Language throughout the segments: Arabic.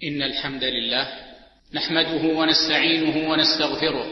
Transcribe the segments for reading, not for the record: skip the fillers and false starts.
إن الحمد لله نحمده ونستعينه ونستغفره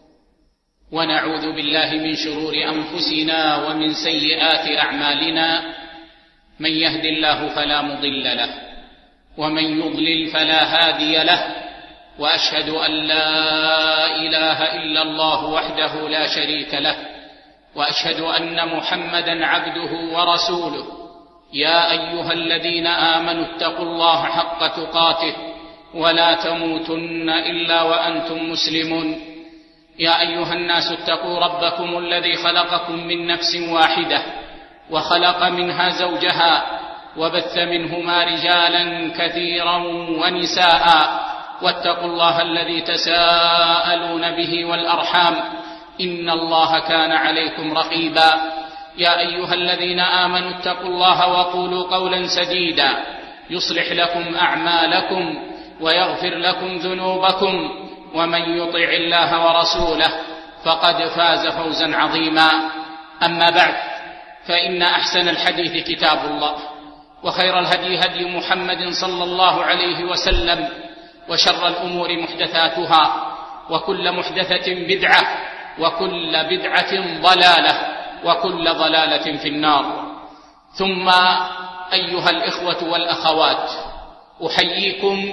ونعوذ بالله من شرور أنفسنا ومن سيئات أعمالنا. من يهد الله فلا مضل له ومن يضلل فلا هادي له، وأشهد أن لا إله إلا الله وحده لا شريك له، وأشهد أن محمدا عبده ورسوله. يا أيها الذين آمنوا اتقوا الله حق تقاته ولا تموتن إلا وأنتم مسلمون. يا أيها الناس اتقوا ربكم الذي خلقكم من نفس واحدة وخلق منها زوجها وبث منهما رجالا كثيرا ونساء، واتقوا الله الذي تساءلون به والأرحام إن الله كان عليكم رقيبا. يا أيها الذين آمنوا اتقوا الله وقولوا قولا سديدا يصلح لكم أعمالكم ويغفر لكم ذنوبكم، ومن يطع الله ورسوله فقد فاز فوزا عظيما. أما بعد، فإن أحسن الحديث كتاب الله، وخير الهدي هدي محمد صلى الله عليه وسلم، وشر الأمور محدثاتها، وكل محدثة بدعة، وكل بدعة ضلالة، وكل ضلالة في النار. ثم أيها الإخوة والأخوات، أحييكم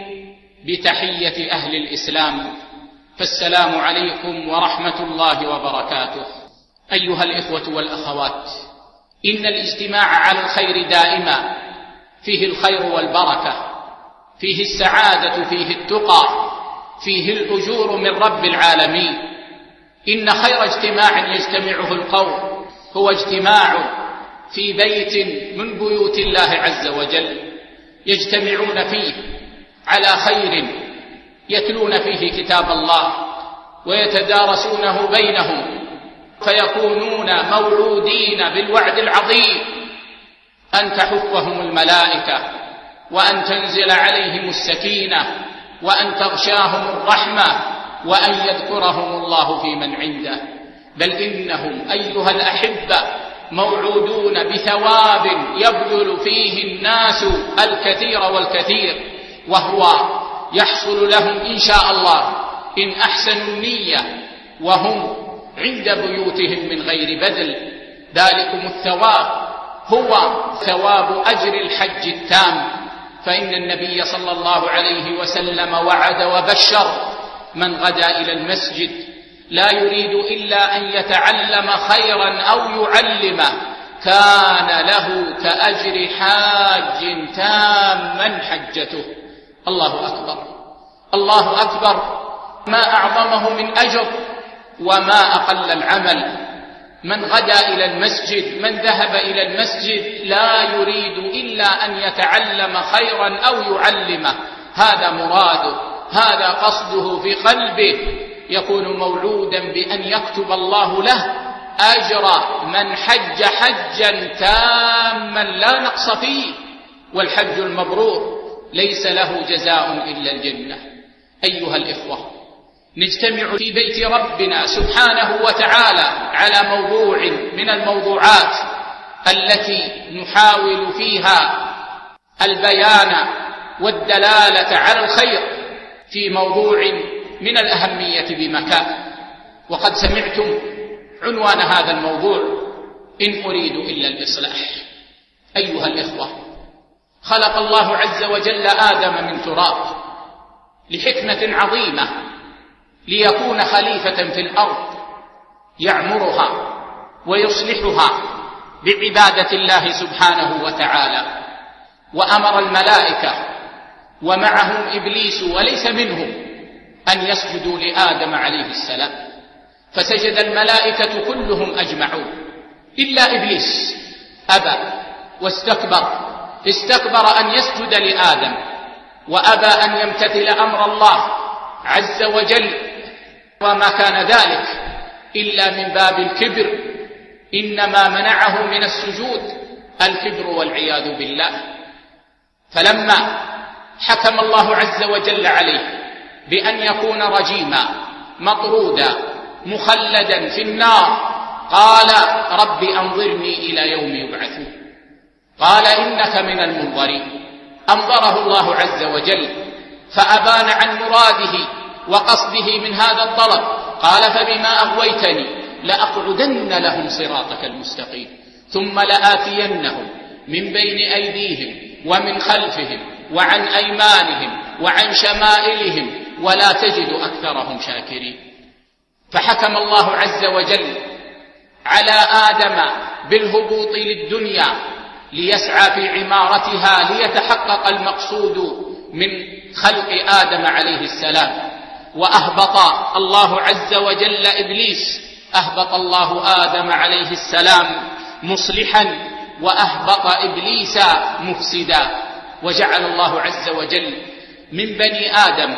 بتحية أهل الإسلام، فالسلام عليكم ورحمة الله وبركاته. أيها الإخوة والأخوات، إن الاجتماع على الخير دائما فيه الخير والبركة، فيه السعادة، فيه التقى، فيه الأجور من رب العالمين. إن خير اجتماع يجتمعه القوم هو اجتماع في بيت من بيوت الله عز وجل، يجتمعون فيه على خير، يتلون فيه كتاب الله ويتدارسونه بينهم، فيكونون موعودين بالوعد العظيم أن تحفهم الملائكة، وأن تنزل عليهم السكينة، وأن تغشاهم الرحمة، وأن يذكرهم الله في من عنده. بل إنهم أيها الأحبة موعودون بثواب يبذل فيه الناس الكثير والكثير، وهو يحصل لهم إن شاء الله إن أحسنوا النية وهم عند بيوتهم من غير بذل. ذلكم الثواب هو ثواب أجر الحج التام، فإن النبي صلى الله عليه وسلم وعد وبشر من غدا إلى المسجد لا يريد إلا أن يتعلم خيرا أو يعلمه كان له كأجر حاج تاما حجته. الله أكبر، الله أكبر، ما أعظمه من أجر وما أقل العمل. من غدا إلى المسجد، من ذهب إلى المسجد لا يريد إلا أن يتعلم خيرا أو يعلمه، هذا مراده، هذا قصده في قلبه، يكون موعودا بأن يكتب الله له أجر من حج حجا تاما لا نقص فيه. والحج المبرور ليس له جزاء إلا الجنة. أيها الإخوة، نجتمع في بيت ربنا سبحانه وتعالى على موضوع من الموضوعات التي نحاول فيها البيان والدلالة على الخير، في موضوع من الأهمية بمكان. وقد سمعتم عنوان هذا الموضوع: إن أريد إلا الإصلاح. أيها الإخوة، خلق الله عز وجل آدم من تراب لحكمة عظيمة، ليكون خليفة في الأرض يعمرها ويصلحها بعبادة الله سبحانه وتعالى. وأمر الملائكة ومعهم إبليس وليس منهم أن يسجدوا لآدم عليه السلام، فسجد الملائكة كلهم أجمعون إلا إبليس أبى واستكبر، استكبر أن يسجد لآدم، وأبى أن يمتثل أمر الله عز وجل، وما كان ذلك إلا من باب الكبر، إنما منعه من السجود الكبر والعياذ بالله. فلما حكم الله عز وجل عليه بأن يكون رجيما مطرودا مخلدا في النار، قال: رب أنظرني إلى يوم يبعثون. قال: إنك من المنظرين. أنظره الله عز وجل فأبان عن مراده وقصده من هذا الطلب. قال فبما أغويتني لأقعدن لهم صراطك المستقيم ثم لآتينهم من بين أيديهم ومن خلفهم وعن أيمانهم وعن شمائلهم ولا تجد أكثرهم شاكرين. فحكم الله عز وجل على آدم بالهبوط للدنيا ليسعى في عمارتها ليتحقق المقصود من خلق آدم عليه السلام. وأهبط الله عز وجل إبليس، أهبط الله آدم عليه السلام مصلحا وأهبط إبليس مفسدا. وجعل الله عز وجل من بني آدم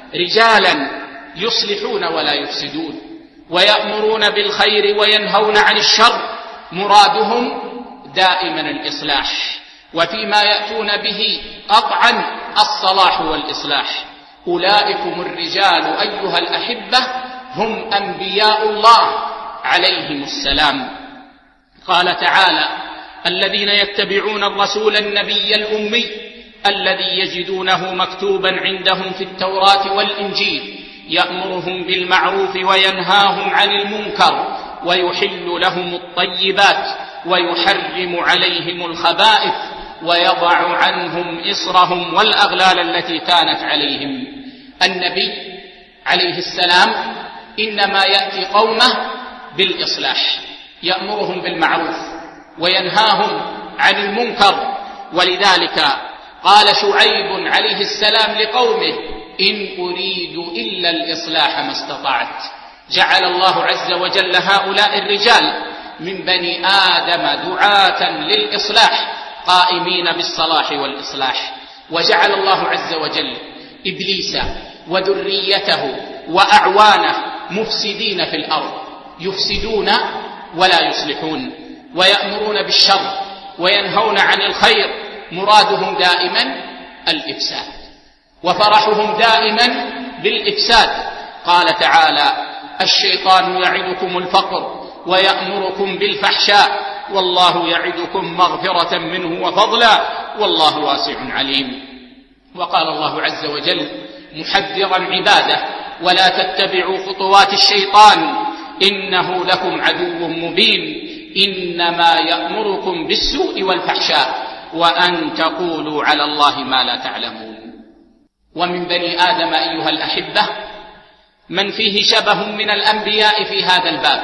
رجالا يصلحون ولا يفسدون ويأمرون بالخير وينهون عن الشر، مرادهم دائما الإصلاح، وفيما يأتون به قطعا الصلاح والإصلاح. أولئكم الرجال أيها الأحبة هم أنبياء الله عليهم السلام. قال تعالى: الذين يتبعون الرسول النبي الأمي الذي يجدونه مكتوبا عندهم في التوراة والإنجيل يأمرهم بالمعروف وينهاهم عن المنكر ويحل لهم الطيبات ويحرم عليهم الخبائث ويضع عنهم إصرهم والأغلال التي كانت عليهم. النبي عليه السلام إنما يأتي قومه بالإصلاح، يأمرهم بالمعروف وينهاهم عن المنكر. ولذلك قال شعيب عليه السلام لقومه: إن أريد إلا الإصلاح ما استطعت. جعل الله عز وجل هؤلاء الرجال من بني آدم دعاة للإصلاح قائمين بالصلاح والإصلاح. وجعل الله عز وجل إبليس وذريته وأعوانه مفسدين في الأرض، يفسدون ولا يصلحون، ويأمرون بالشر وينهون عن الخير، مرادهم دائما الإفساد وفرحهم دائما بالإفساد. قال تعالى: الشيطان يعدكم الفقر ويأمركم بالفحشاء والله يعدكم مغفرة منه وفضلا والله واسع عليم. وقال الله عز وجل محذرا عباده: ولا تتبعوا خطوات الشيطان إنه لكم عدو مبين إنما يأمركم بالسوء والفحشاء وأن تقولوا على الله ما لا تعلمون. ومن بني آدم أيها الأحبة من فيه شبه من الأنبياء في هذا الباب،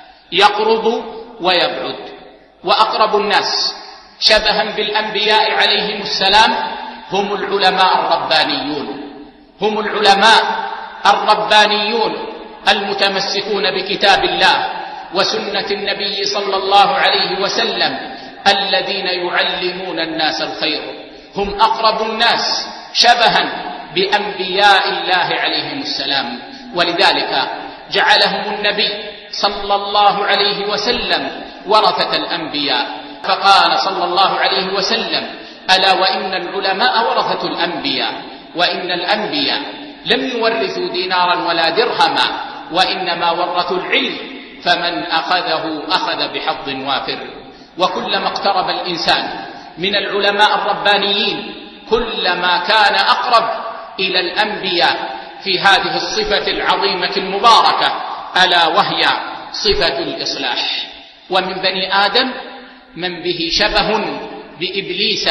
يقرب ويبعد. وأقرب الناس شبها بالأنبياء عليهم السلام هم العلماء الربانيون، هم العلماء الربانيون المتمسكون بكتاب الله وسنة النبي صلى الله عليه وسلم الذين يعلمون الناس الخير. هم أقرب الناس شبها بأنبياء الله عليهم السلام. ولذلك جعلهم النبي صلى الله عليه وسلم ورثة الأنبياء، فقال صلى الله عليه وسلم: ألا وإن العلماء ورثة الأنبياء، وإن الأنبياء لم يورثوا دينارا ولا درهما وإنما ورثوا العلم، فمن أخذه أخذ بحظ وافر. وكلما اقترب الإنسان من العلماء الربانيين كلما كان أقرب إلى الأنبياء في هذه الصفة العظيمة المباركة، ألا وهي صفة الإصلاح. ومن بني آدم من به شبه بإبليس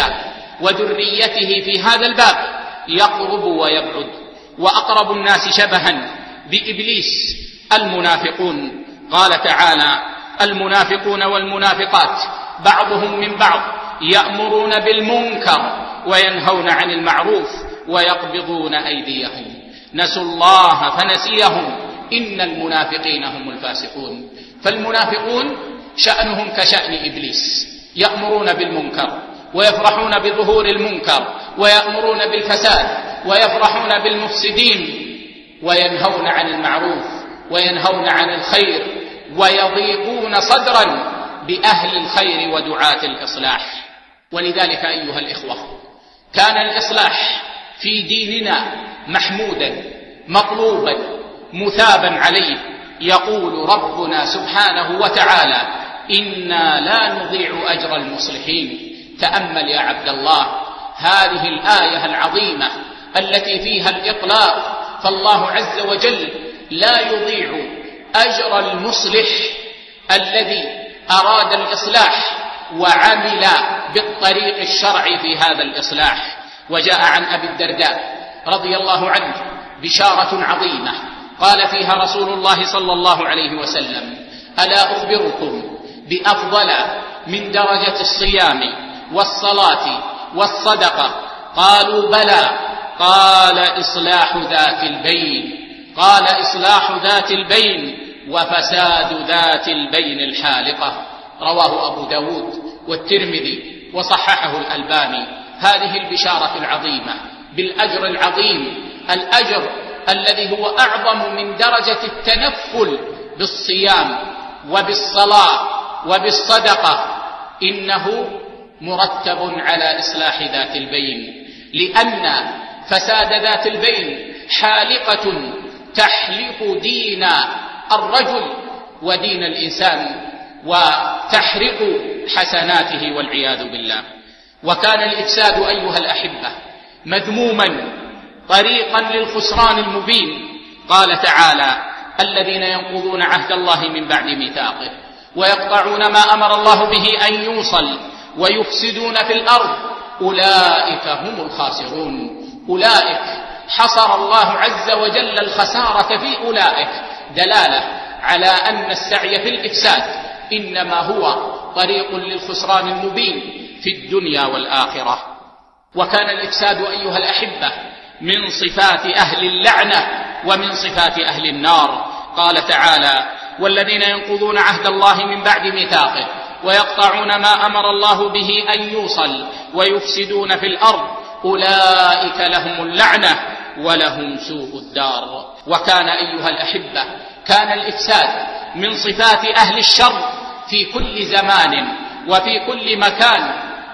وذريته في هذا الباب، يقرب ويبعد. وأقرب الناس شبها بإبليس المنافقون. قال تعالى: المنافقون والمنافقات بعضهم من بعض يأمرون بالمنكر وينهون عن المعروف ويقبضون أيديهم نسوا الله فنسيهم إن المنافقين هم الفاسقون. فالمنافقون شأنهم كشأن إبليس، يأمرون بالمنكر ويفرحون بظهور المنكر ويأمرون بالفساد ويفرحون بالمفسدين، وينهون عن المعروف وينهون عن الخير، ويضيقون صدرا بأهل الخير ودعاة الإصلاح. ولذلك أيها الإخوة كان الإصلاح في ديننا محمودا مطلوبا مثابا عليه. يقول ربنا سبحانه وتعالى: إنا لا نضيع أجر المصلحين. تأمل يا عبد الله هذه الآية العظيمة التي فيها الإطلاق، فالله عز وجل لا يضيع أجر المصلح الذي أراد الإصلاح وعمل بالطريق الشرعي في هذا الإصلاح. وجاء عن أبي الدرداء رضي الله عنه بشارة عظيمة قال فيها رسول الله صلى الله عليه وسلم: ألا أخبركم بأفضل من درجة الصيام والصلاة والصدقة؟ قالوا بلى. قال: إصلاح ذات البين. قال: إصلاح ذات البين وفساد ذات البين الحالقة. رواه أبو داود والترمذي وصححه الألباني. هذه البشارة العظيمة بالأجر العظيم، الأجر الذي هو أعظم من درجة التنفل بالصيام وبالصلاة وبالصدقة، إنه مرتب على إصلاح ذات البين، لأن فساد ذات البين حالقة تحلق دين الرجل ودين الإنسان وتحرق حسناته والعياذ بالله. وكان الإفساد أيها الأحبة مذموما طريقا للخسران المبين. قال تعالى: الذين ينقضون عهد الله من بعد ميثاقه ويقطعون ما أمر الله به أن يوصل ويفسدون في الأرض أولئك هم الخاسرون. أولئك حصر الله عز وجل الخسارة في أولئك، دلالة على أن السعي في الإفساد إنما هو طريق للخسران المبين في الدنيا والآخرة. وكان الإفساد أيها الأحبة من صفات أهل اللعنة ومن صفات أهل النار. قال تعالى: والذين ينقضون عهد الله من بعد ميثاقه ويقطعون ما أمر الله به أن يوصل ويفسدون في الأرض أولئك لهم اللعنة ولهم سوء الدار. وكان أيها الأحبة كان الإفساد من صفات أهل الشر في كل زمان وفي كل مكان،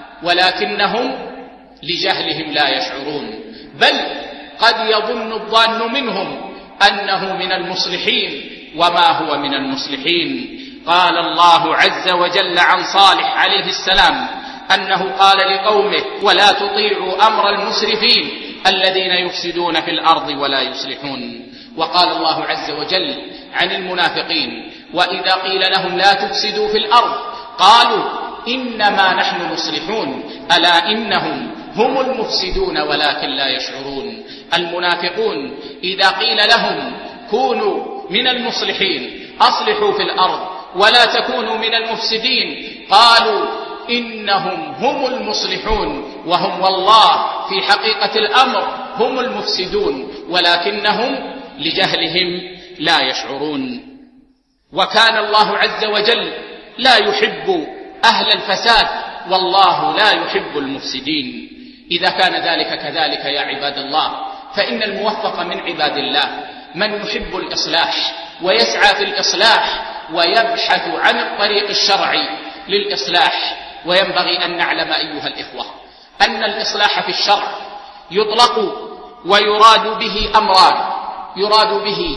ولكنهم لجهلهم لا يشعرون، بل قد يظن الظان منهم أنه من المصلحين وما هو من المصلحين. قال الله عز وجل عن صالح عليه السلام أنه قال لقومه: ولا تطيعوا أمر المسرفين الذين يفسدون في الأرض ولا يصلحون. وقال الله عز وجل عن المنافقين: وإذا قيل لهم لا تفسدوا في الأرض قالوا إنما نحن مصلحون ألا إنهم هم المفسدون ولكن لا يشعرون. المنافقون إذا قيل لهم كونوا من المصلحين، أصلحوا في الأرض ولا تكونوا من المفسدين، قالوا إنهم هم المصلحون وهم والله في حقيقة الأمر هم المفسدون ولكنهم لجهلهم لا يشعرون. وكان الله عز وجل لا يحب أهل الفساد والله لا يحب المفسدين. إذا كان ذلك كذلك يا عباد الله، فإن الموفق من عباد الله من يحب الإصلاح ويسعى في الإصلاح ويبحث عن الطريق الشرعي للإصلاح. وينبغي أن نعلم أيها الإخوة أن الإصلاح في الشرع يطلق ويراد به أمران: يراد به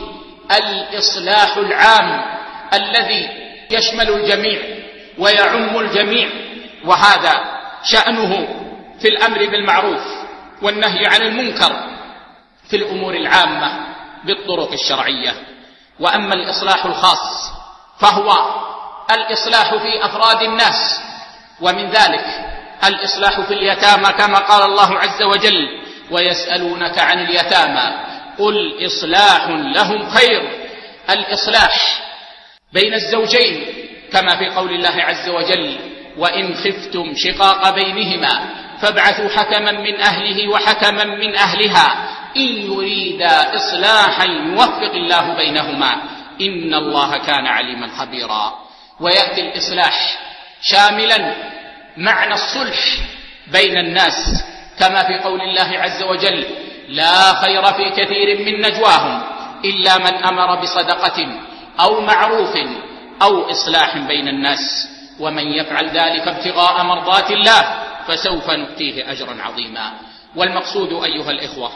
الإصلاح العام الذي يشمل الجميع ويعم الجميع، وهذا شأنه في الأمر بالمعروف والنهي عن المنكر في الأمور العامة بالطرق الشرعية. وأما الإصلاح الخاص فهو الإصلاح في أفراد الناس، ومن ذلك الإصلاح في اليتامى كما قال الله عز وجل: ويسألونك عن اليتامى قل إصلاح لهم خير. الإصلاح بين الزوجين كما في قول الله عز وجل: وإن خفتم شقاق بينهما فابعثوا حكما من أهله وحكما من أهلها إن يريدا إصلاحا يوفق الله بينهما إن الله كان عليما خبيرا. ويأتي الإصلاح شاملا معنى الصلح بين الناس كما في قول الله عز وجل: لا خير في كثير من نجواهم إلا من أمر بصدقة أو معروف أو إصلاح بين الناس ومن يفعل ذلك ابتغاء مرضات الله فسوف نؤتيه أجرا عظيما. والمقصود أيها الإخوة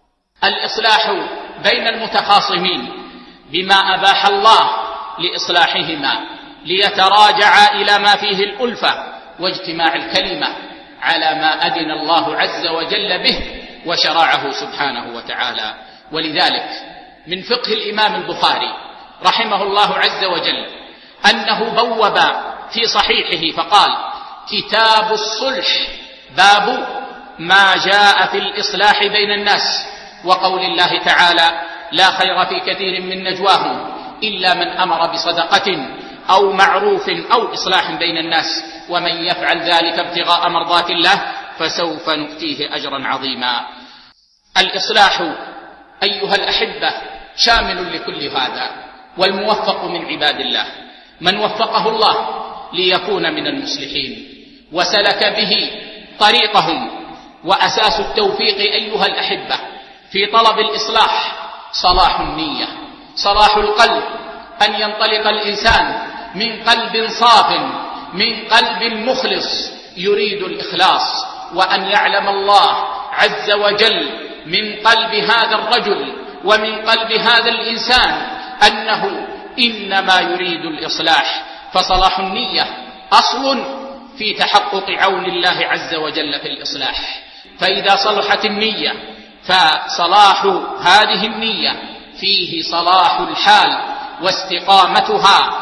الإصلاح بين المتخاصمين بما أباح الله لإصلاحهما ليتراجعا إلى ما فيه الألفة واجتماع الكلمة على ما أذن الله عز وجل به وشرعه سبحانه وتعالى. ولذلك من فقه الإمام البخاري رحمه الله عز وجل أنه بوب في صحيحه فقال: كتاب الصلح، باب ما جاء في الإصلاح بين الناس، وقول الله تعالى: لا خير في كثير من نجواهم إلا من أمر بصدقة أو معروف أو إصلاح بين الناس، ومن يفعل ذلك ابتغاء مرضات الله فسوف نؤتيه أجرا عظيما. الإصلاح أيها الأحبة شامل لكل هذا، والموفق من عباد الله من وفقه الله ليكون من المصلحين وسلك به طريقهم. وأساس التوفيق أيها الأحبة في طلب الإصلاح صلاح النية، صلاح القلب، أن ينطلق الإنسان من قلب صاف، من قلب مخلص يريد الإخلاص، وأن يعلم الله عز وجل من قلب هذا الرجل ومن قلب هذا الإنسان أنه إنما يريد الإصلاح. فصلاح النية أصل في تحقق عون الله عز وجل في الإصلاح. فإذا صلحت النية فصلاح هذه النية فيه صلاح الحال واستقامتها،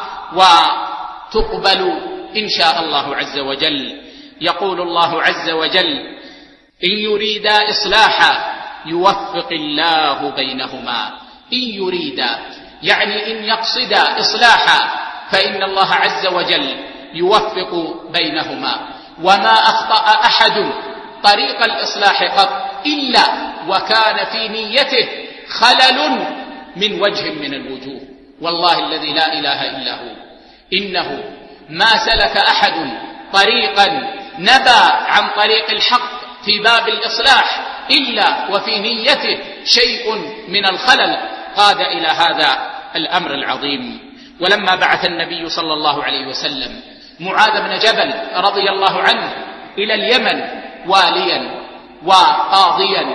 وتقبل إن شاء الله عز وجل. يقول الله عز وجل: إن يريدا إصلاحا يوفق الله بينهما. إن يريدا يعني إن يقصدا إصلاحا فإن الله عز وجل يوفق بينهما. وما أخطأ أحد طريق الإصلاح قط إلا وكان في نيته خلل من وجه من الوجوه. والله الذي لا إله إلا هو إنه ما سلك أحد طريقا نبى عن طريق الحق في باب الإصلاح إلا وفي نيته شيء من الخلل قاد إلى هذا الأمر العظيم. ولما بعث النبي صلى الله عليه وسلم معاذ بن جبل رضي الله عنه إلى اليمن واليا وقاضيا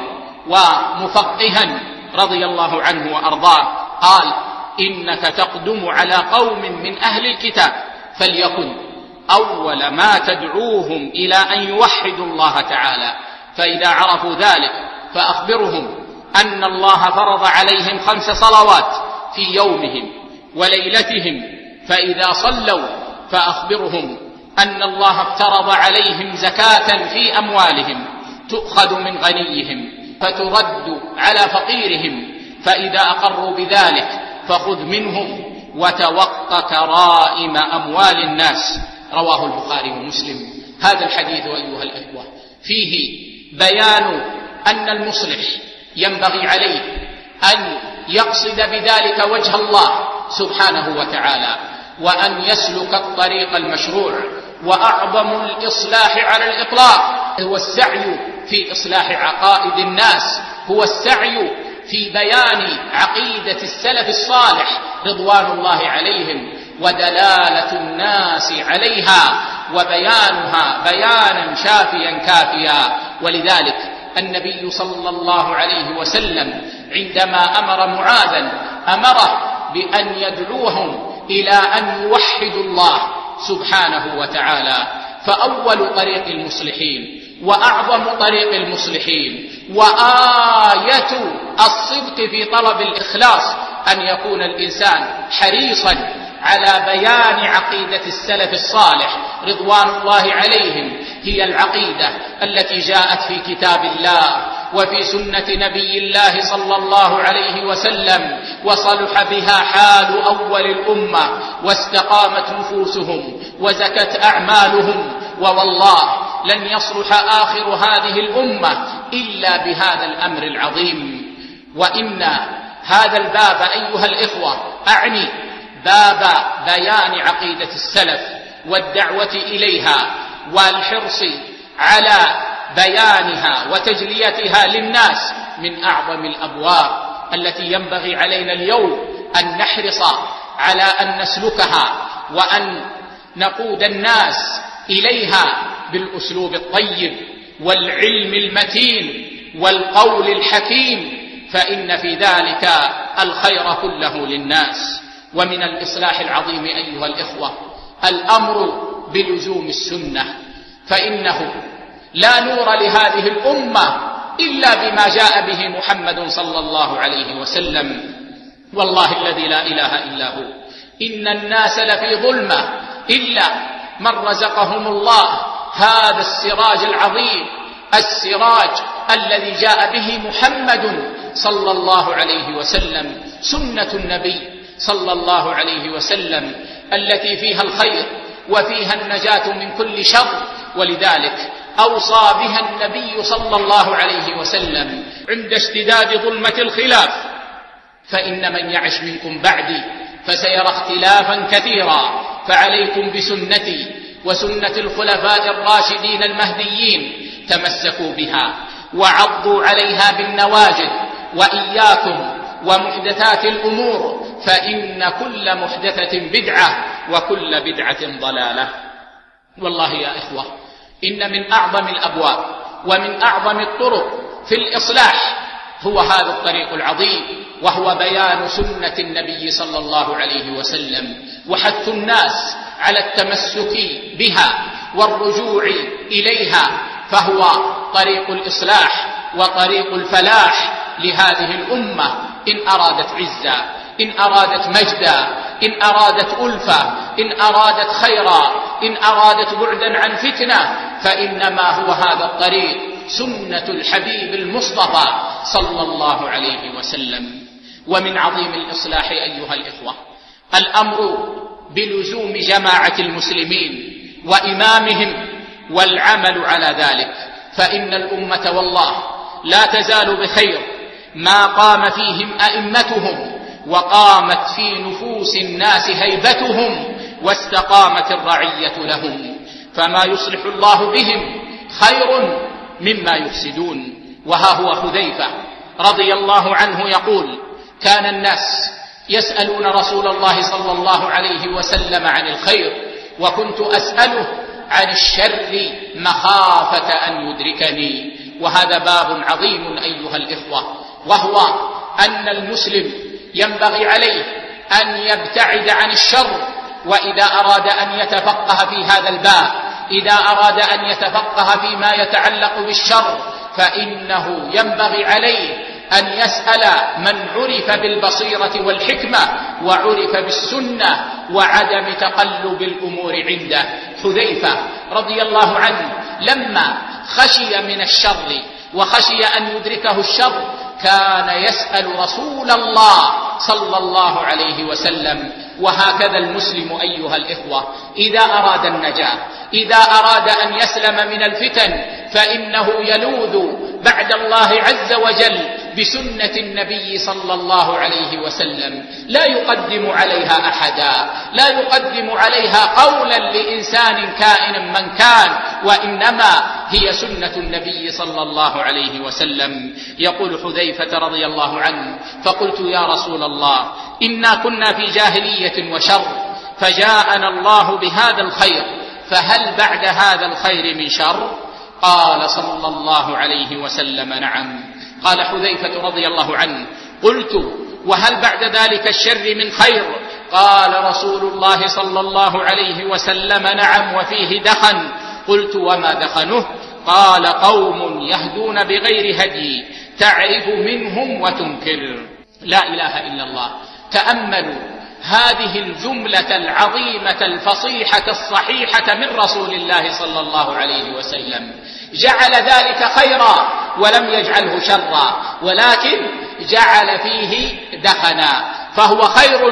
ومفقها رضي الله عنه وأرضاه، قال: إنك تقدم على قوم من أهل الكتاب، فليكن أول ما تدعوهم إلى أن يوحدوا الله تعالى، فإذا عرفوا ذلك فأخبرهم أن الله فرض عليهم 5 صلوات في يومهم وليلتهم، فإذا صلوا فأخبرهم أن الله افترض عليهم زكاة في أموالهم تؤخذ من غنيهم فترد على فقيرهم، فإذا أقروا بذلك فخذ منهم وتوق كرائم أموال الناس. رواه البخاري ومسلم. هذا الحديث أيها الأخوة فيه بيان أن المصلح ينبغي عليه أن يقصد بذلك وجه الله سبحانه وتعالى، وأن يسلك الطريق المشروع. وأعظم الإصلاح على الإطلاق هو السعي في إصلاح عقائد الناس، هو السعي في بيان عقيدة السلف الصالح رضوان الله عليهم ودلالة الناس عليها وبيانها بيانا شافيا كافيا. ولذلك النبي صلى الله عليه وسلم عندما أمر معاذا أمره بأن يدعوهم إلى أن يوحدوا الله سبحانه وتعالى. فأول طريق المصلحين وأعظم طريق المصلحين وآية الصدق في طلب الإخلاص أن يكون الإنسان حريصا على بيان عقيدة السلف الصالح رضوان الله عليهم، هي العقيدة التي جاءت في كتاب الله وفي سنة نبي الله صلى الله عليه وسلم، وصلح بها حال أول الأمة واستقامت نفوسهم وزكت أعمالهم. ووالله لن يصلح آخر هذه الأمة إلا بهذا الأمر العظيم. وإن هذا الباب أيها الإخوة أعني باب بيان عقيدة السلف والدعوة إليها والحرص على بيانها وتجليتها للناس من أعظم الأبواب التي ينبغي علينا اليوم أن نحرص على أن نسلكها وأن نقود الناس إليها بالأسلوب الطيب والعلم المتين والقول الحكيم، فإن في ذلك الخير كله للناس. ومن الإصلاح العظيم أيها الإخوة الأمر بلزوم السنة، فإنه لا نور لهذه الأمة إلا بما جاء به محمد صلى الله عليه وسلم. والله الذي لا إله إلا هو إن الناس لفي ظلمة إلا من رزقهم الله هذا السراج العظيم، السراج الذي جاء به محمد صلى الله عليه وسلم، سنة النبي صلى الله عليه وسلم التي فيها الخير وفيها النجاة من كل شر. ولذلك أوصى بها النبي صلى الله عليه وسلم عند اشتداد ظلمة الخلاف: فإن من يعش منكم بعدي فسيرى اختلافا كثيرا، فعليكم بسنتي وسنة الخلفاء الراشدين المهديين، تمسكوا بها وعضوا عليها بالنواجذ، وإياكم ومحدثات الأمور، فإن كل محدثة بدعة وكل بدعة ضلالة. والله يا إخوة إن من أعظم الأبواب ومن أعظم الطرق في الإصلاح هو هذا الطريق العظيم، وهو بيان سنة النبي صلى الله عليه وسلم، وحث الناس على التمسك بها والرجوع إليها، فهو طريق الإصلاح وطريق الفلاح لهذه الأمة إن أرادت عزة، إن أرادت مجدا، إن أرادت ألفة، إن أرادت خيرا، إن أرادت بعدا عن فتنة، فإنما هو هذا الطريق سنة الحبيب المصطفى صلى الله عليه وسلم. ومن عظيم الإصلاح أيها الإخوة الأمر بلزوم جماعة المسلمين وإمامهم والعمل على ذلك، فإن الأمة والله لا تزال بخير ما قام فيهم أئمتهم، وقامت في نفوس الناس هيبتهم، واستقامت الرعية لهم، فما يصلح الله بهم خير مما يفسدون. وها هو حذيفة رضي الله عنه يقول: كان الناس يسألون رسول الله صلى الله عليه وسلم عن الخير، وكنت أسأله عن الشر مخافة أن يدركني. وهذا باب عظيم أيها الإخوة، وهو أن المسلم ينبغي عليه أن يبتعد عن الشر، وإذا أراد أن يتفقه في هذا الباب، إذا أراد أن يتفقه فيما يتعلق بالشر، فإنه ينبغي عليه أن يسأل من عرف بالبصيرة والحكمة وعرف بالسنة وعدم تقلب الأمور عنده. حذيفة رضي الله عنه لما خشي من الشر وخشي أن يدركه الشر كان يسأل رسول الله صلى الله عليه وسلم. وهكذا المسلم أيها الإخوة إذا أراد النجاة، إذا أراد أن يسلم من الفتن، فإنه يلوذ بعد الله عز وجل بسنة النبي صلى الله عليه وسلم، لا يقدم عليها أحدا، لا يقدم عليها قولا لإنسان كائن من كان، وإنما هي سنة النبي صلى الله عليه وسلم. يقول حذيفة رضي الله عنه: فقلت يا رسول الله إنا كنا في جاهلية وشر، فجاءنا الله بهذا الخير، فهل بعد هذا الخير من شر؟ قال صلى الله عليه وسلم: نعم. قال حذيفة رضي الله عنه: قلت وهل بعد ذلك الشر من خير؟ قال رسول الله صلى الله عليه وسلم: نعم وفيه دخن. قلت وما دخنه؟ قال: قوم يهدون بغير هدي تعرف منهم وتنكر. لا إله إلا الله. تأملوا هذه الجملة العظيمة الفصيحة الصحيحة من رسول الله صلى الله عليه وسلم، جعل ذلك خيرا ولم يجعله شرا، ولكن جعل فيه دخنا، فهو خير.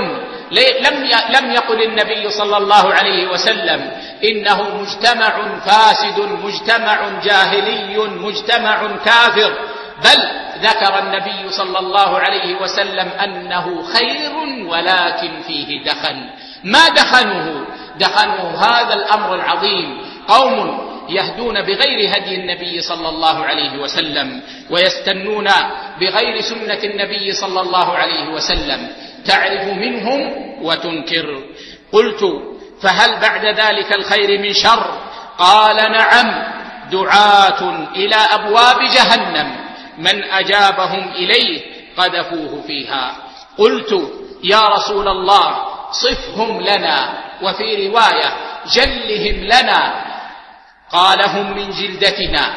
لم يقل النبي صلى الله عليه وسلم إنه مجتمع فاسد، مجتمع جاهلي، مجتمع كافر، بل ذكر النبي صلى الله عليه وسلم أنه خير ولكن فيه دخن. ما دخنه؟ دخنه هذا الأمر العظيم: قوم يهدون بغير هدي النبي صلى الله عليه وسلم ويستنون بغير سنة النبي صلى الله عليه وسلم، تعرف منهم وتنكر. قلت فهل بعد ذلك الخير من شر؟ قال: نعم، دعاة إلى أبواب جهنم من أجابهم إليه قذفوه فيها. قلت يا رسول الله صفهم لنا، وفي رواية جلهم لنا. قال: هم من جلدتنا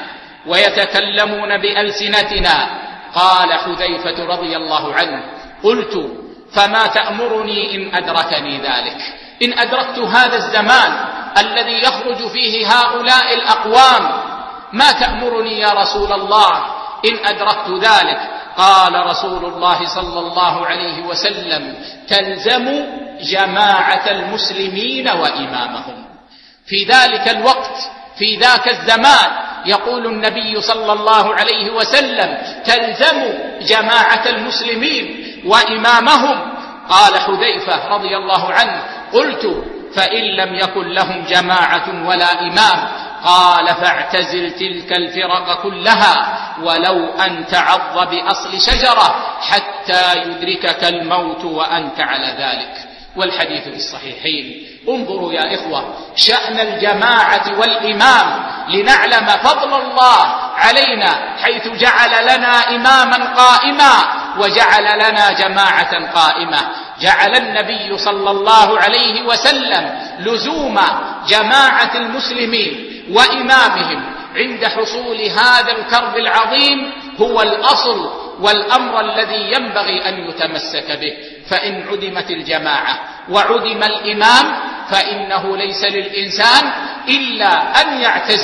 ويتكلمون بألسنتنا. قال حذيفة رضي الله عنه: قلت: فما تأمرني إن أدركني ذلك؟ إن أدركت هذا الزمان الذي يخرج فيه هؤلاء الأقوام، ما تأمرني يا رسول الله إن أدركت ذلك؟ قال رسول الله صلى الله عليه وسلم: تلزم جماعة المسلمين وإمامهم. في ذلك الوقت، في ذاك الزمان، يقول النبي صلى الله عليه وسلم: تلزم جماعة المسلمين وإمامهم. قال حذيفة رضي الله عنه: قلت: فإن لم يكن لهم جماعة ولا إمام؟ قال: فاعتزل تلك الفرق كلها ولو أن تعض بأصل شجرة حتى يدركك الموت وأنت على ذلك. والحديث في الصحيحين. انظروا يا إخوة شأن الجماعة والإمام لنعلم فضل الله علينا، حيث جعل لنا إماما قائما وجعل لنا جماعة قائمة. جعل النبي صلى الله عليه وسلم لزوم جماعة المسلمين وإمامهم عند حصول هذا الكرب العظيم هو الأصل والأمر الذي ينبغي أن يتمسك به. فإن عدمت الجماعة وعدم الإمام فإنه ليس للإنسان إلا أن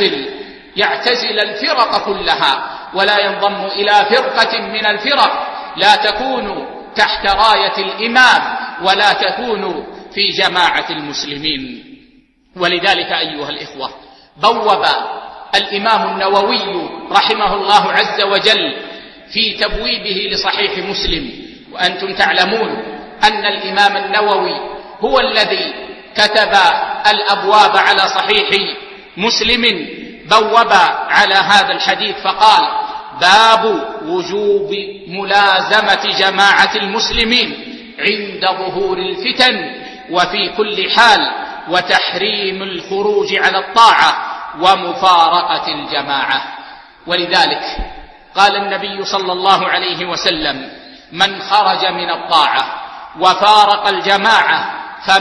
يعتزل الفرق كلها، ولا ينضم إلى فرقة من الفرق، لا تكون تحت راية الإمام ولا تكون في جماعة المسلمين. ولذلك أيها الإخوة بوب الإمام النووي رحمه الله عز وجل في تبويبه لصحيح مسلم، وأنتم تعلمون أن الإمام النووي هو الذي كتب الأبواب على صحيح مسلم، بوب على هذا الحديث فقال: باب وجوب ملازمة جماعة المسلمين عند ظهور الفتن وفي كل حال، وتحريم الخروج على الطاعة ومفارقة الجماعة. ولذلك قال النبي صلى الله عليه وسلم: من خرج من الطاعة وفارق الجماعة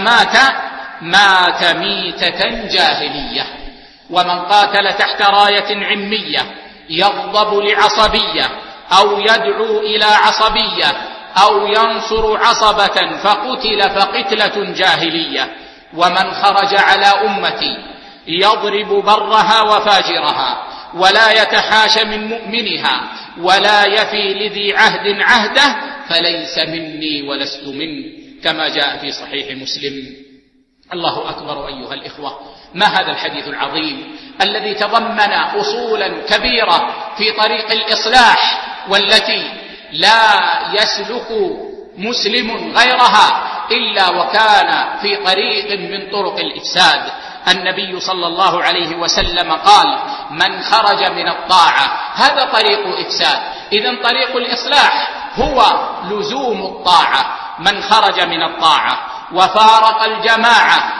مات ميتة جاهلية. ومن قاتل تحت راية عمية يغضب لعصبية أو يدعو إلى عصبية أو ينصر عصبة فقتل فقتلة جاهلية. ومن خرج على أمتي يضرب برها وفاجرها ولا يتحاش من مؤمنها ولا يفي لذي عهد عهده فليس مني ولست منه، كما جاء في صحيح مسلم. الله أكبر أيها الإخوة، ما هذا الحديث العظيم الذي تضمن أصولا كبيرة في طريق الإصلاح، والتي لا يسلك مسلم غيرها إلا وكان في طريق من طرق الإفساد. النبي صلى الله عليه وسلم قال: من خرج من الطاعة، هذا طريق إفساد. إذن طريق الإصلاح هو لزوم الطاعة. من خرج من الطاعة وفارق الجماعة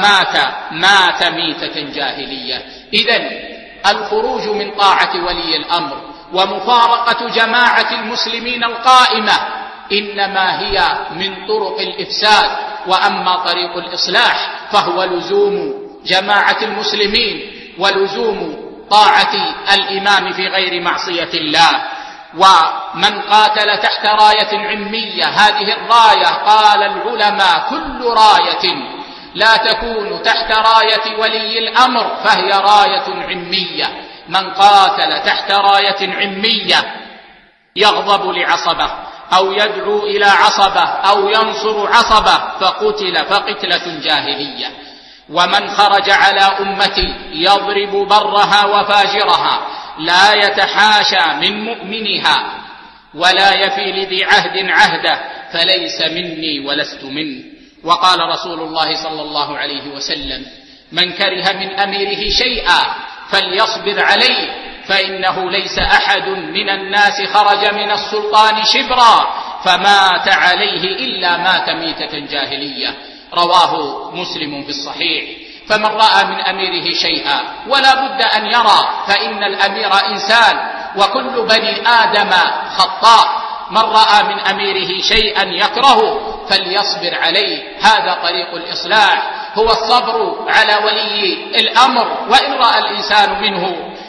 مات ميتة جاهلية. إذن الخروج من طاعة ولي الأمر ومفارقة جماعة المسلمين القائمة إنما هي من طرق الإفساد. وأما طريق الإصلاح فهو لزوم جماعة المسلمين ولزوم طاعة الإمام في غير معصية الله. ومن قاتل تحت راية عمية، هذه الراية قال العلماء كل راية لا تكون تحت راية ولي الأمر فهي راية عمية. من قاتل تحت راية عمية يغضب لعصبة أو يدعو إلى عصبة أو ينصر عصبة فقتل فقتلة جاهلية. ومن خرج على أمتي يضرب برها وفاجرها لا يتحاشى من مؤمنها ولا يفي لذي عهد عهده فليس مني ولست منه. وقال رسول الله صلى الله عليه وسلم: من كره من أميره شيئا فليصبر عليه، فإنه ليس أحد من الناس خرج من السلطان شبرا فمات عليه إلا مات ميتة جاهلية. رواه مسلم في الصحيح. فمن رأى من أميره شيئا، ولا بد أن يرى، فإن الأمير إنسان وكل بني آدم خطاء، من رأى من أميره شيئا يكرهه فليصبر عليه. هذا طريق الإصلاح، هو الصبر على ولي الأمر، وإن رأى الإنسان منه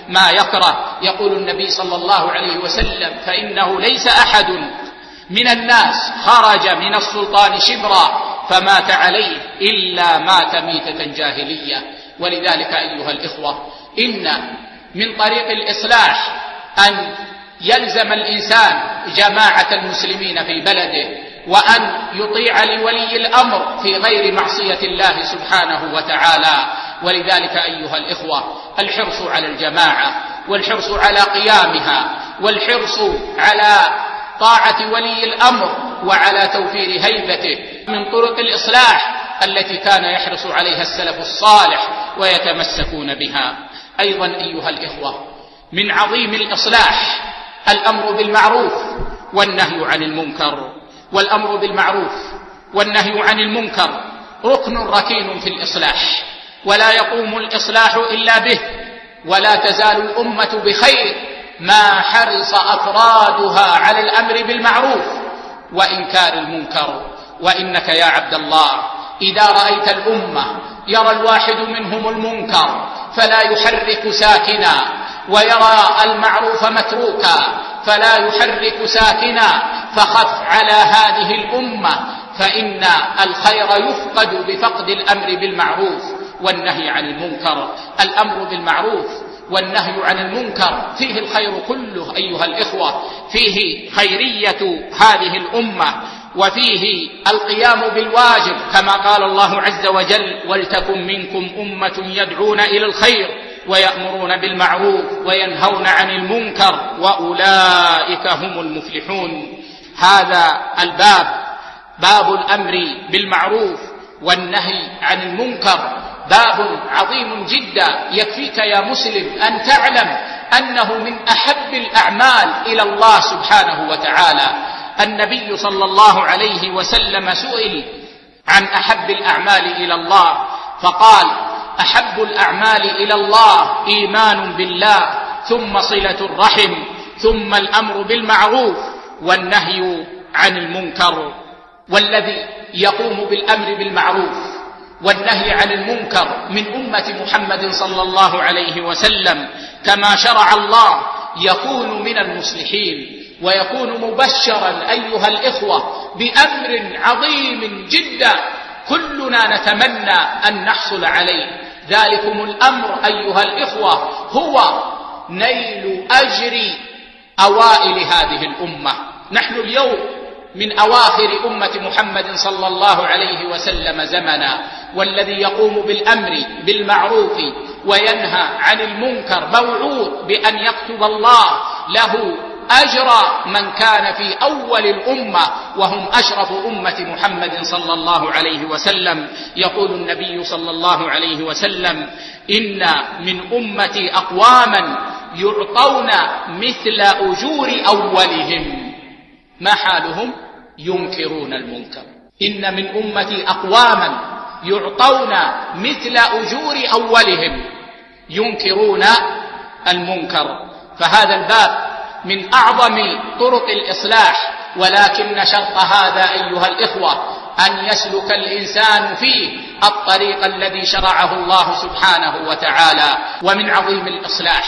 ما يكره. يقول النبي صلى الله عليه وسلم: فإنه ليس أحد من الناس خرج من السلطان شبرا فمات عليه إلا مات ميتة جاهلية. ولذلك أيها الإخوة، إن من طريق الإصلاح أن يلزم الإنسان جماعة المسلمين في بلده، وأن يطيع لولي الأمر في غير معصية الله سبحانه وتعالى. ولذلك أيها الإخوة، الحرص على الجماعة والحرص على قيامها والحرص على طاعة ولي الأمر وعلى توفير هيبته من طرق الإصلاح التي كان يحرص عليها السلف الصالح ويتمسكون بها. أيضا أيها الإخوة، من عظيم الإصلاح الأمر بالمعروف والنهي عن المنكر. والأمر بالمعروف والنهي عن المنكر ركن ركين في الإصلاح، ولا يقوم الإصلاح إلا به، ولا تزال الأمة بخير ما حرص أفرادها على الأمر بالمعروف وإنكار المنكر. وإنك يا عبد الله إذا رأيت الأمة يرى الواحد منهم المنكر فلا يحرك ساكنا، ويرى المعروف متروكا فلا يحرك ساكنا، فخف على هذه الأمة، فإن الخير يفقد بفقد الأمر بالمعروف والنهي عن المنكر. الأمر بالمعروف والنهي عن المنكر فيه الخير كله أيها الإخوة، فيه خيرية هذه الأمة، وفيه القيام بالواجب كما قال الله عز وجل: ولتكن منكم أمة يدعون إلى الخير ويأمرون بالمعروف وينهون عن المنكر وأولئك هم المفلحون. هذا الباب، باب الأمر بالمعروف والنهي عن المنكر، باب عظيم جدا. يكفيك يا مسلم أن تعلم أنه من أحب الأعمال إلى الله سبحانه وتعالى. النبي صلى الله عليه وسلم سئل عن أحب الأعمال إلى الله فقال: أحب الأعمال إلى الله إيمان بالله، ثم صلة الرحم، ثم الأمر بالمعروف والنهي عن المنكر. والذي يقوم بالأمر بالمعروف والنهي عن المنكر من أمة محمد صلى الله عليه وسلم كما شرع الله يكون من المصلحين، ويكون مبشرا أيها الإخوة بأمر عظيم جدا كلنا نتمنى أن نحصل عليه. ذلكم الأمر أيها الإخوة هو نيل أجر أوائل هذه الأمة. نحن اليوم من أواخر أمة محمد صلى الله عليه وسلم زمنا، والذي يقوم بالأمر بالمعروف وينهى عن المنكر موعود بأن يكتب الله له أجر من كان في أول الأمة وهم أشرف أمة محمد صلى الله عليه وسلم. يقول النبي صلى الله عليه وسلم: إن من أمتي أقواما يعطون مثل أجور أولهم. ما حالهم؟ ينكرون المنكر. إن من أمتي أقواما يعطون مثل أجور أولهم ينكرون المنكر. فهذا الباب من أعظم طرق الإصلاح، ولكن شرط هذا أيها الإخوة أن يسلك الإنسان فيه الطريق الذي شرعه الله سبحانه وتعالى. ومن عظيم الإصلاح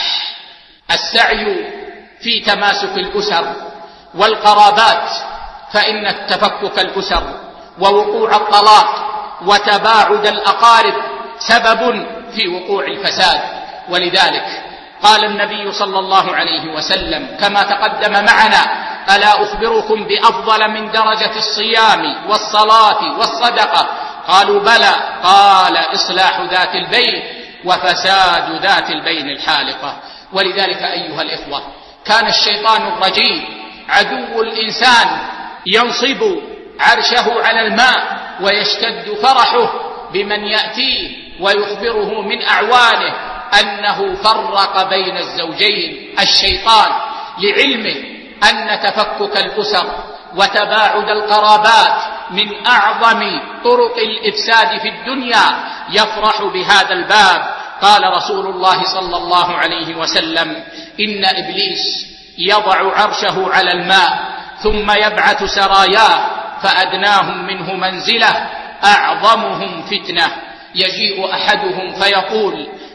السعي في تماسك الأسر والقرابات، فإن تفكك الأسر ووقوع الطلاق وتباعد الأقارب سبب في وقوع الفساد. ولذلك قال النبي صلى الله عليه وسلم كما تقدم معنا: ألا أخبركم بأفضل من درجة الصيام والصلاة والصدقة؟ قالوا بلى. قال: إصلاح ذات البين وفساد ذات البين الحالقة. ولذلك أيها الإخوة كان الشيطان الرجيم عدو الإنسان ينصب عرشه على الماء ويشتد فرحه بمن يأتيه ويخبره من أعوانه أنه فرق بين الزوجين. الشيطان لعلمه أن تفكك الأسر وتباعد القرابات من أعظم طرق الإفساد في الدنيا يفرح بهذا الباب. قال رسول الله صلى الله عليه وسلم: إن إبليس يضع عرشه على الماء ثم يبعث سراياه فأدناهم منه منزلة أعظمهم فتنة. يجيء أحدهم فيقول: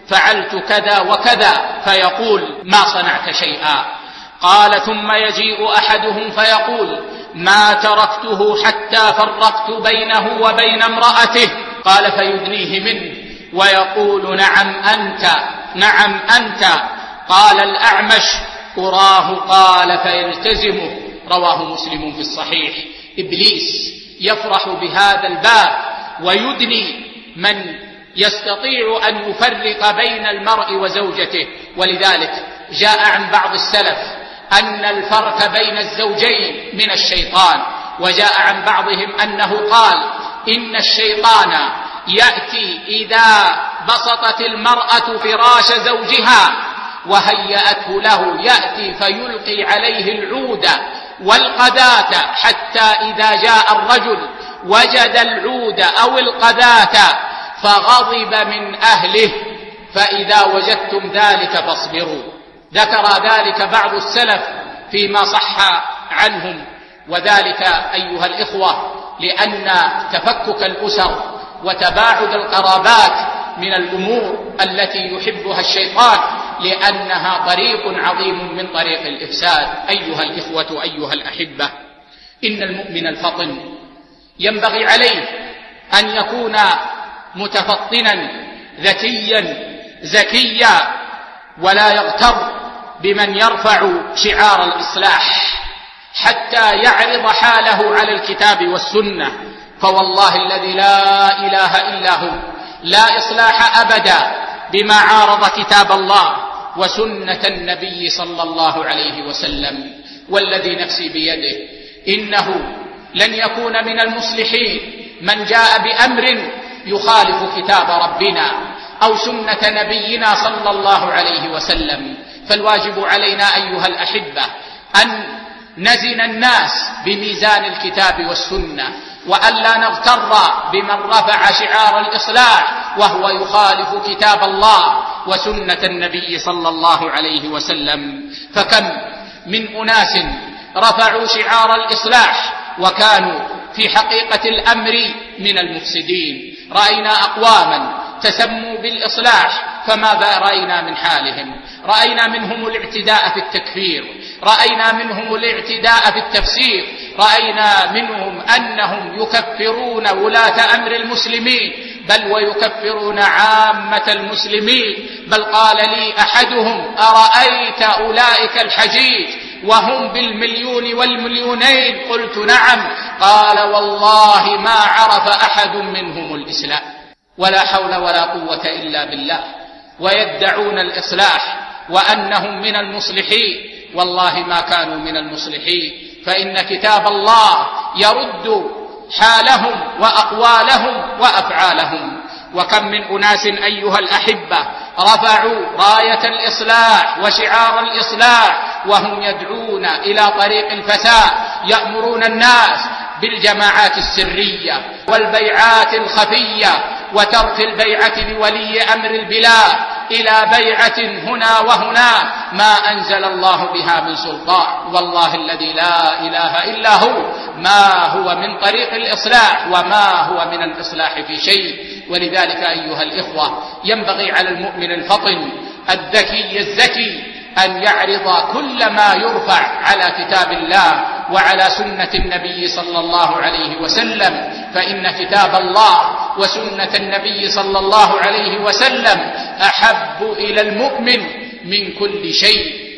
فعلت كذا وكذا، فيقول ما صنعت شيئا. قال ثم يجيء أحدهم فيقول ما تركته حتى فرقت بينه وبين امرأته. قال فيدنيه منه ويقول نعم أنت، نعم أنت. قال الأعمش أراه، قال فيلتزمه. رواه مسلم في الصحيح. إبليس يفرح بهذا الباب ويدني من يستطيع أن يفرق بين المرء وزوجته. ولذلك جاء عن بعض السلف أن الفرق بين الزوجين من الشيطان، وجاء عن بعضهم أنه قال إن الشيطان يأتي إذا بسطت المرأة فراش زوجها وهيأته له، يأتي فيلقي عليه العود والقذاة، حتى إذا جاء الرجل وجد العود أو القذاة فغضب من أهله، فإذا وجدتم ذلك فاصبروا. ذكر ذلك بعض السلف فيما صح عنهم. وذلك أيها الإخوة لأن تفكك الأسر وتباعد القرابات من الأمور التي يحبها الشيطان، لأنها طريق عظيم من طريق الإفساد. أيها الإخوة أيها الأحبة، إن المؤمن الفطن ينبغي عليه أن يكون متفطنا ذكيا زكيا، ولا يغتر بمن يرفع شعار الإصلاح حتى يعرض حاله على الكتاب والسنة. فوالله الذي لا إله إلا هو لا إصلاح أبدا بما عارض كتاب الله وسنة النبي صلى الله عليه وسلم. والذي نفسي بيده إنه لن يكون من المصلحين من جاء بأمر يخالف كتاب ربنا أو سنة نبينا صلى الله عليه وسلم. فالواجب علينا أيها الأحبة أن نزن الناس بميزان الكتاب والسنة، وألا نغتر بمن رفع شعار الإصلاح وهو يخالف كتاب الله وسنة النبي صلى الله عليه وسلم. فكم من أناس رفعوا شعار الإصلاح وكانوا في حقيقة الأمر من المفسدين. رأينا أقواما تسموا بالإصلاح فماذا رأينا من حالهم؟ رأينا منهم الاعتداء في التكفير، رأينا منهم الاعتداء في التفسير، رأينا منهم أنهم يكفرون ولاة أمر المسلمين، بل ويكفرون عامة المسلمين. بل قال لي أحدهم أرأيت أولئك الحجيج وهم بالمليون والمليونين؟ قلت نعم. قال والله ما عرف أحد منهم الإسلام، ولا حول ولا قوة إلا بالله، ويدعون الإصلاح وأنهم من المصلحين. والله ما كانوا من المصلحين، فإن كتاب الله يرد حالهم وأقوالهم وأفعالهم. وكم من أناس أيها الأحبة رفعوا راية الإصلاح وشعار الإصلاح وهم يدعون إلى طريق الفساد، يأمرون الناس بالجماعات السرية والبيعات الخفية وترك البيعة لولي أمر البلاد إلى بيعة هنا وهنا ما أنزل الله بها من سلطان. والله الذي لا إله إلا هو ما هو من طريق الإصلاح وما هو من الإصلاح في شيء. ولذلك أيها الإخوة ينبغي على المؤمن الفطن الذكي الزكي أن يعرض كل ما يرفع على كتاب الله وعلى سنة النبي صلى الله عليه وسلم، فإن كتاب الله وسنة النبي صلى الله عليه وسلم أحب إلى المؤمن من كل شيء.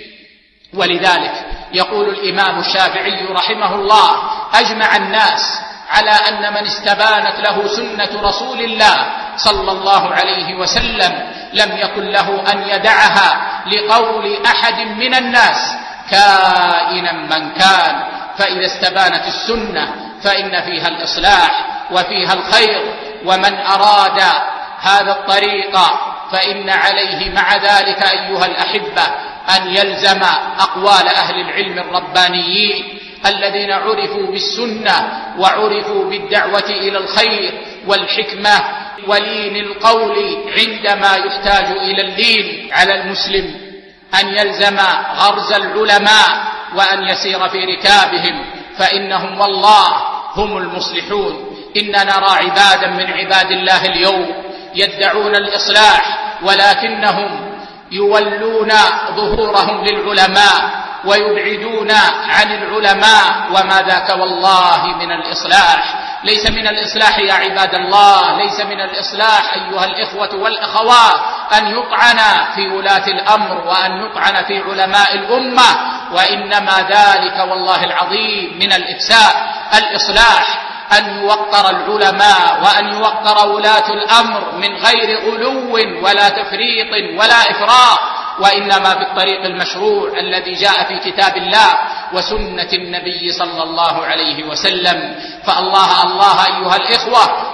ولذلك يقول الإمام الشافعي رحمه الله أجمع الناس على أن من استبانت له سنة رسول الله صلى الله عليه وسلم لم يكن له أن يدعها لقول أحد من الناس كائنا من كان. فإذا استبانت السنة فإن فيها الإصلاح وفيها الخير، ومن أراد هذا الطريق فإن عليه مع ذلك أيها الأحبة أن يلزم أقوال أهل العلم الربانيين الذين عرفوا بالسنة وعرفوا بالدعوة إلى الخير والحكمة ولين القول عندما يحتاج إلى اللين. على المسلم أن يلزم غرز العلماء وأن يسير في ركابهم، فإنهم والله هم المصلحون. إننا نرى عبادا من عباد الله اليوم يدعون الإصلاح ولكنهم يولون ظهورهم للعلماء ويبعدون عن العلماء، وما ذاك والله من الإصلاح. ليس من الإصلاح يا عباد الله، ليس من الإصلاح أيها الإخوة والأخوات أن يطعن في ولاة الأمر وأن يطعن في علماء الأمة، وإنما ذلك والله العظيم من الإفساد. الإصلاح أن يوقر العلماء وأن يوقر ولاة الأمر من غير غلو ولا تفريط ولا إفراط، وإنما بالطريق المشروع الذي جاء في كتاب الله وسنة النبي صلى الله عليه وسلم. فالله الله أيها الإخوة،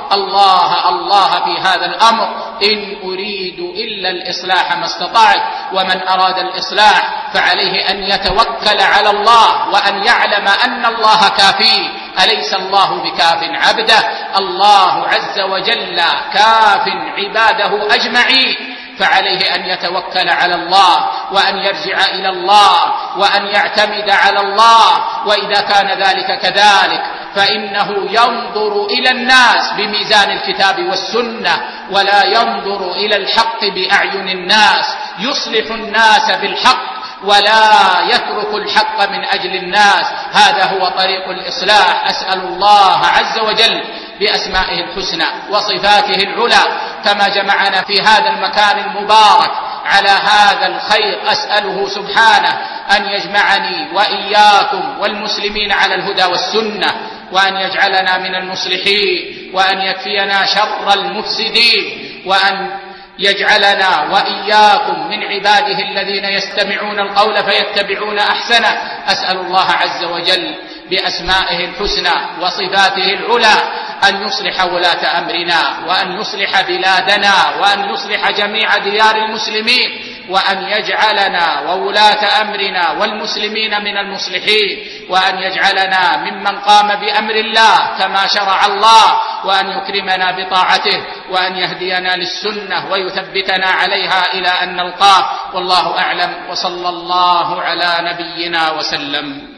الله في هذا الأمر. إن أريد إلا الإصلاح ما استطعت، ومن أراد الإصلاح فعليه أن يتوكل على الله وأن يعلم أن الله كافيه. أليس الله بكاف عبده؟ الله عز وجل كاف عباده أجمعين، فعليه أن يتوكل على الله وأن يرجع إلى الله وأن يعتمد على الله. وإذا كان ذلك كذلك فإنه ينظر إلى الناس بميزان الكتاب والسنة، ولا ينظر إلى الحق بأعين الناس، يصلح الناس بالحق ولا يترك الحق من أجل الناس. هذا هو طريق الإصلاح. أسأل الله عز وجل بأسمائه الحسنى وصفاته العلى كما جمعنا في هذا المكان المبارك على هذا الخير، أسأله سبحانه أن يجمعني وإياكم والمسلمين على الهدى والسنة، وأن يجعلنا من المصلحين، وأن يكفينا شر المفسدين، وأن يجعلنا وإياكم من عباده الذين يستمعون القول فيتبعون أحسنه. أسأل الله عز وجل بأسمائه الحسنى وصفاته العلى أن يصلح ولاة أمرنا، وأن يصلح بلادنا، وأن يصلح جميع ديار المسلمين، وأن يجعلنا وولاة أمرنا والمسلمين من المصلحين، وأن يجعلنا ممن قام بأمر الله كما شرع الله، وأن يكرمنا بطاعته، وأن يهدينا للسنة ويثبتنا عليها إلى أن نلقاه. والله أعلم، وصلى الله على نبينا وسلم.